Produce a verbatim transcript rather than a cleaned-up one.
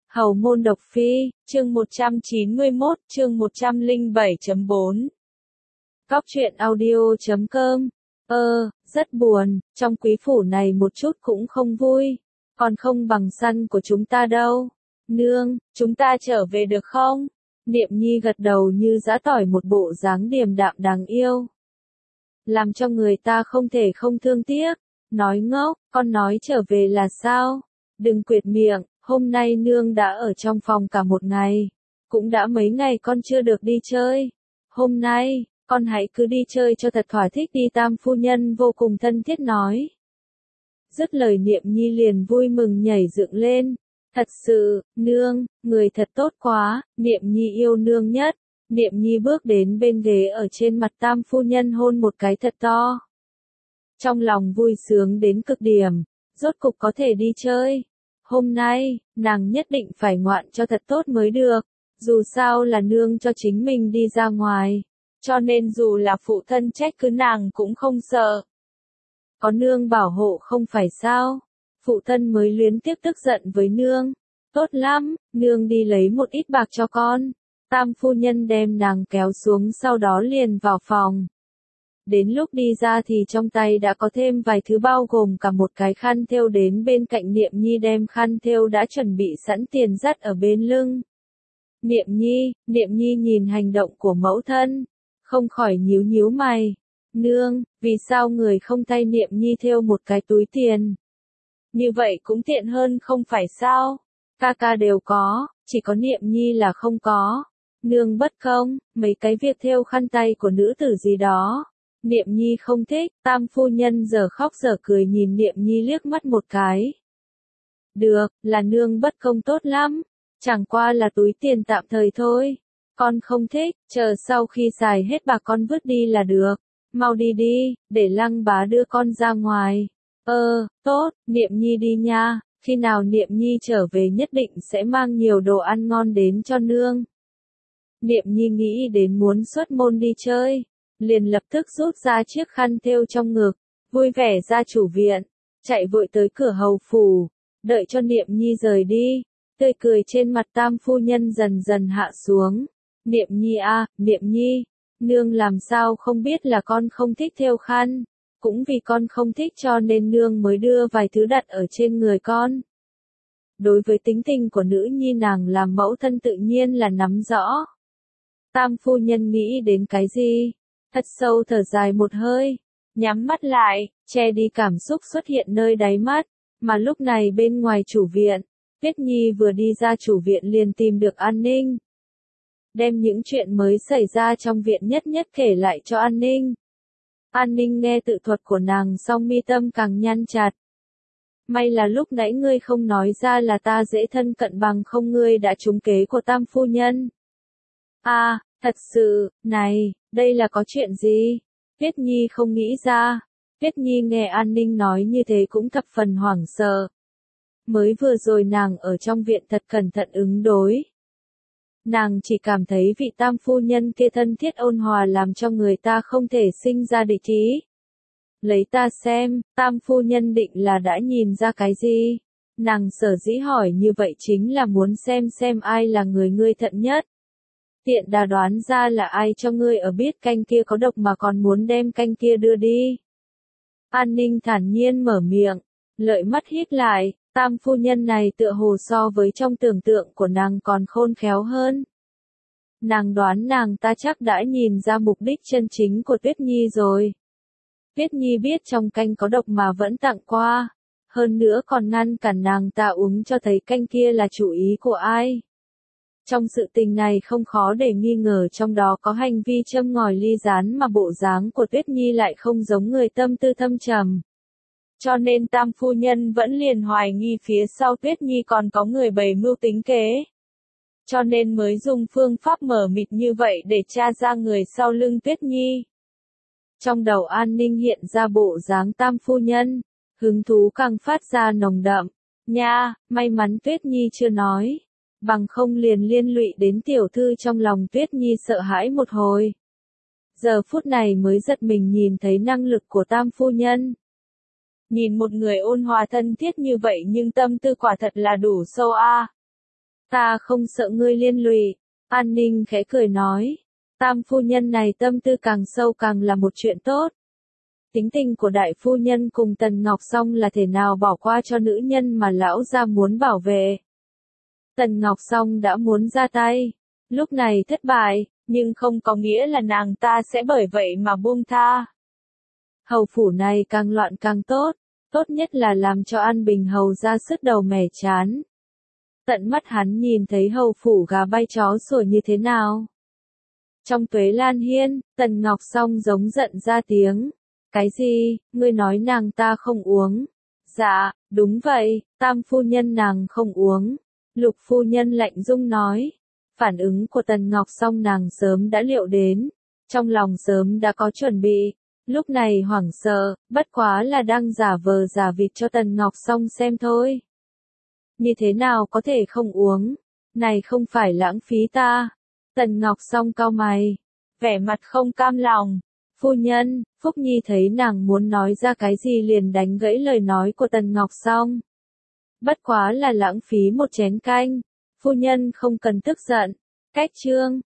Hầu môn độc phi, chương một trăm chín mươi mốt, chương một trăm lẻ bảy chấm bốn. Góc truyện audio chấm com. Ơ, rất buồn, trong quý phủ này một chút cũng không vui. Còn không bằng săn của chúng ta đâu. Nương, chúng ta trở về được không? Niệm Nhi gật đầu như giã tỏi, một bộ dáng điềm đạm đáng yêu. Làm cho người ta không thể không thương tiếc. Nói ngốc, con nói trở về là sao? Đừng quệt miệng. Hôm nay nương đã ở trong phòng cả một ngày. Cũng đã mấy ngày con chưa được đi chơi. Hôm nay, con hãy cứ đi chơi cho thật thỏa thích đi, tam phu nhân vô cùng thân thiết nói. Dứt lời Niệm Nhi liền vui mừng nhảy dựng lên. Thật sự, nương, người thật tốt quá, Niệm Nhi yêu nương nhất. Niệm Nhi bước đến bên ghế ở trên mặt tam phu nhân hôn một cái thật to. Trong lòng vui sướng đến cực điểm, rốt cục có thể đi chơi. Hôm nay, nàng nhất định phải ngoạn cho thật tốt mới được, dù sao là nương cho chính mình đi ra ngoài, cho nên dù là phụ thân trách cứ nàng cũng không sợ. Có nương bảo hộ không phải sao, phụ thân mới luyến tiếc tức giận với nương. Tốt lắm, nương đi lấy một ít bạc cho con. Tam phu nhân đem nàng kéo xuống, sau đó liền vào phòng. Đến lúc đi ra thì trong tay đã có thêm vài thứ, bao gồm cả một cái khăn thêu, đến bên cạnh Niệm Nhi đem khăn thêu đã chuẩn bị sẵn tiền dắt ở bên lưng. Niệm Nhi, Niệm Nhi nhìn hành động của mẫu thân, không khỏi nhíu nhíu mày. Nương, vì sao người không thay Niệm Nhi thêu một cái túi tiền? Như vậy cũng tiện hơn không phải sao? Ca ca đều có, chỉ có Niệm Nhi là không có. Nương bất công, mấy cái việc thêu khăn tay của nữ tử gì đó. Niệm Nhi không thích, tam phu nhân giờ khóc giờ cười nhìn Niệm Nhi liếc mắt một cái. Được, là nương bất công tốt lắm, chẳng qua là túi tiền tạm thời thôi. Con không thích, chờ sau khi xài hết bạc con vứt đi là được. Mau đi đi, để Lăng bá đưa con ra ngoài. Ơ, tốt, Niệm Nhi đi nha, khi nào Niệm Nhi trở về nhất định sẽ mang nhiều đồ ăn ngon đến cho nương. Niệm Nhi nghĩ đến muốn xuất môn đi chơi, liền lập tức rút ra chiếc khăn thêu trong ngực, vui vẻ ra chủ viện, chạy vội tới cửa hầu phủ, đợi cho Niệm Nhi rời đi, tươi cười trên mặt tam phu nhân dần dần hạ xuống. Niệm Nhi a, Niệm Nhi, nương làm sao không biết là con không thích thêu khăn, cũng vì con không thích cho nên nương mới đưa vài thứ đặt ở trên người con. Đối với tính tình của nữ nhi nàng làm mẫu thân tự nhiên là nắm rõ. Tam phu nhân nghĩ đến cái gì? Thật sâu thở dài một hơi, nhắm mắt lại, che đi cảm xúc xuất hiện nơi đáy mắt, mà lúc này bên ngoài chủ viện, Tuyết Nhi vừa đi ra chủ viện liền tìm được An Ninh. Đem những chuyện mới xảy ra trong viện nhất nhất kể lại cho An Ninh. An Ninh nghe tự thuật của nàng xong mi tâm càng nhăn chặt. May là lúc nãy ngươi không nói ra là ta dễ thân cận, bằng không ngươi đã trúng kế của tam phu nhân. À, thật sự, này, đây là có chuyện gì? Tuyết Nhi không nghĩ ra. Tuyết Nhi nghe An Ninh nói như thế cũng thập phần hoảng sợ. Mới vừa rồi nàng ở trong viện thật cẩn thận ứng đối. Nàng chỉ cảm thấy vị tam phu nhân kia thân thiết ôn hòa làm cho người ta không thể sinh ra địch ý. Lấy ta xem, tam phu nhân định là đã nhìn ra cái gì? Nàng sở dĩ hỏi như vậy chính là muốn xem xem ai là người ngươi thận nhất. Tiện đà đoán ra là ai cho ngươi ở biết canh kia có độc mà còn muốn đem canh kia đưa đi. An Ninh thản nhiên mở miệng, lợi mắt híp lại, tam phu nhân này tựa hồ so với trong tưởng tượng của nàng còn khôn khéo hơn. Nàng đoán nàng ta chắc đã nhìn ra mục đích chân chính của Tuyết Nhi rồi. Tuyết Nhi biết trong canh có độc mà vẫn tặng qua, hơn nữa còn ngăn cản nàng ta uống, cho thấy canh kia là chủ ý của ai. Trong sự tình này không khó để nghi ngờ trong đó có hành vi châm ngòi ly gián, mà bộ dáng của Tuyết Nhi lại không giống người tâm tư thâm trầm. Cho nên tam phu nhân vẫn liền hoài nghi phía sau Tuyết Nhi còn có người bày mưu tính kế. Cho nên mới dùng phương pháp mờ mịt như vậy để tra ra người sau lưng Tuyết Nhi. Trong đầu An Ninh hiện ra bộ dáng tam phu nhân, hứng thú càng phát ra nồng đậm. Nha, may mắn Tuyết Nhi chưa nói. Bằng không liền liên lụy đến tiểu thư, trong lòng Tuyết Nhi sợ hãi một hồi. Giờ phút này mới giật mình nhìn thấy năng lực của tam phu nhân. Nhìn một người ôn hòa thân thiết như vậy nhưng tâm tư quả thật là đủ sâu a. Ta không sợ ngươi liên lụy. An Ninh khẽ cười nói. Tam phu nhân này tâm tư càng sâu càng là một chuyện tốt. Tính tình của đại phu nhân cùng Tần Ngọc Song là thể nào bỏ qua cho nữ nhân mà lão gia muốn bảo vệ. Tần Ngọc Song đã muốn ra tay. Lúc này thất bại, nhưng không có nghĩa là nàng ta sẽ bởi vậy mà buông tha. Hầu phủ này càng loạn càng tốt, tốt nhất là làm cho An Bình hầu ra sứt đầu mẻ chán. Tận mắt hắn nhìn thấy hầu phủ gà bay chó sủa như thế nào. Trong Tuế Lan Hiên, Tần Ngọc Song giống giận ra tiếng. Cái gì, ngươi nói nàng ta không uống? Dạ, đúng vậy, tam phu nhân nàng không uống. Lục phu nhân lạnh dung nói. Phản ứng của Tần Ngọc Song nàng sớm đã liệu đến. Trong lòng sớm đã có chuẩn bị. Lúc này hoảng sợ, bất quá là đang giả vờ giả vịt cho Tần Ngọc Song xem thôi. Như thế nào có thể không uống? Này không phải lãng phí ta. Tần Ngọc Song cau mày, vẻ mặt không cam lòng. Phu nhân, Phúc Nhi thấy nàng muốn nói ra cái gì liền đánh gãy lời nói của Tần Ngọc Song. Bất quá là lãng phí một chén canh. Phu nhân không cần tức giận. Cách chương.